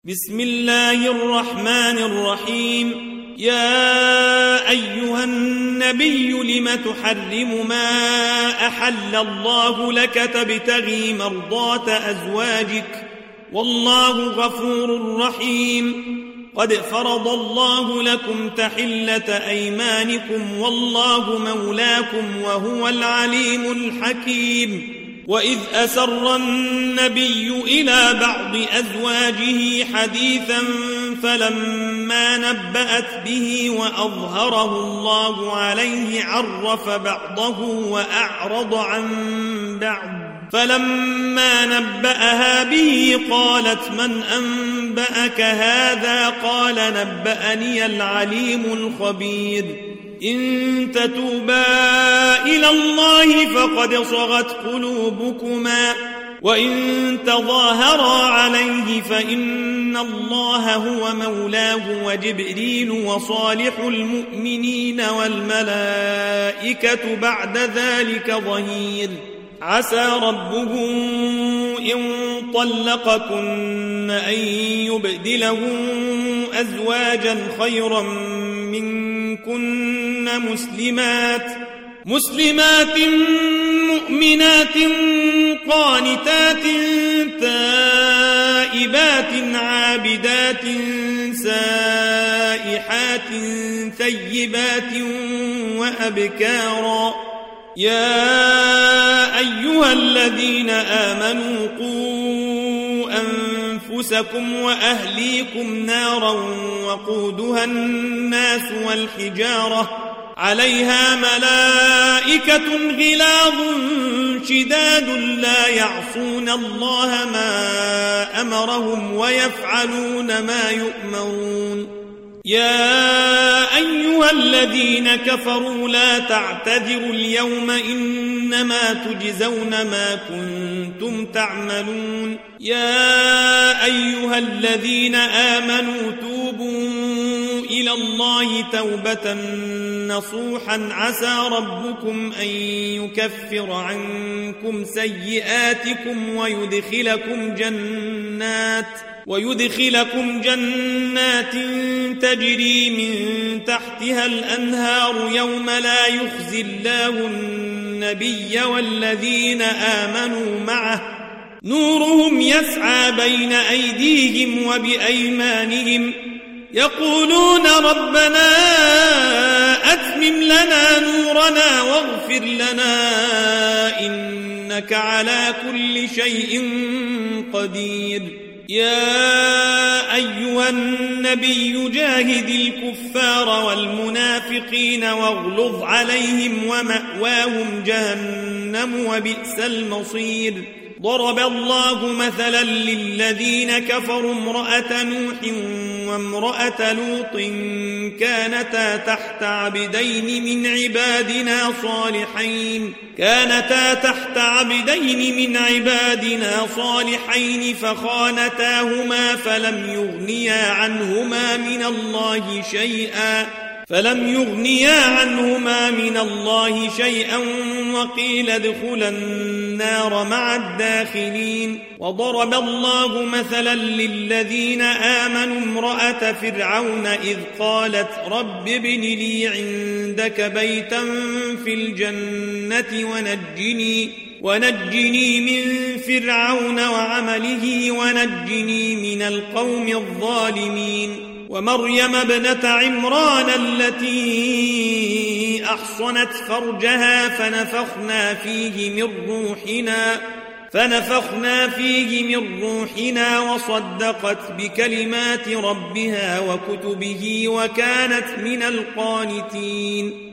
بسم الله الرحمن الرحيم. يا أيها النبي لم تحرم ما أحل الله لك تبتغي مرضات أزواجك والله غفور رحيم. قد فرض الله لكم تحلة أيمانكم والله مولاكم وهو العليم الحكيم. وإذ أسر النبي إلى بعض أزواجه حديثا فلما نبأت به وأظهره الله عليه عرف بعضه وأعرض عن بعض فلما نبأها به قالت من أنبأك هذا قال نبأني العليم الخبير. إن تتوبا إلى الله فقد صغت قلوبكما وإن تظاهرا عليه فإن الله هو مولاه وجبريل وصالح المؤمنين والملائكة بعد ذلك ظهير. عسى ربه إن طلقكن أن يبدله أزواجا خيرا منكن مسلمات مؤمنات قانتات تائبات عابدات سائحات ثيبات وأبكارا. يا أيها الذين آمنوا قوا أنفسكم وأهليكم نارا وقودها الناس والحجارة عليها ملائكة غلاظ شداد لا يعصون الله ما أمرهم ويفعلون ما يؤمرون. يا أيها الذين كفروا لا تعتذروا اليوم إنما تجزون ما كنتم تعملون. يا أيها الذين آمنوا توبوا إلى الله توبة نصوحا عسى ربكم أن يكفر عنكم سيئاتكم ويدخلكم جنات تجري من تحتها الأنهار يوم لا يخزي الله النبي والذين آمنوا معه نورهم يسعى بين أيديهم وبأيمانهم يقولون ربنا أتمم لنا نورنا واغفر لنا إنك على كل شيء قدير. يا أيها النبي جاهد الكفار والمنافقين واغلظ عليهم ومأواهم جهنم وبئس المصير. ضرب الله مثلا للذين كفروا امرأة نوح وامرأة لوط كانتا تحت عبدين من عبادنا صالحين فخانتاهما فلم يغنيا عنهما من الله شيئا وقيل ادخلا النار مع الداخلين. وضرب الله مثلا للذين آمنوا امرأة فرعون إذ قالت رب ابن لي عندك بيتا في الجنة ونجني من فرعون وعمله ونجني من القوم الظالمين. ومريم ابنة عمران التي أحصنت فرجها فنفخنا فيه من روحنا وصدقت بكلمات ربها وكتبه وكانت من القانتين.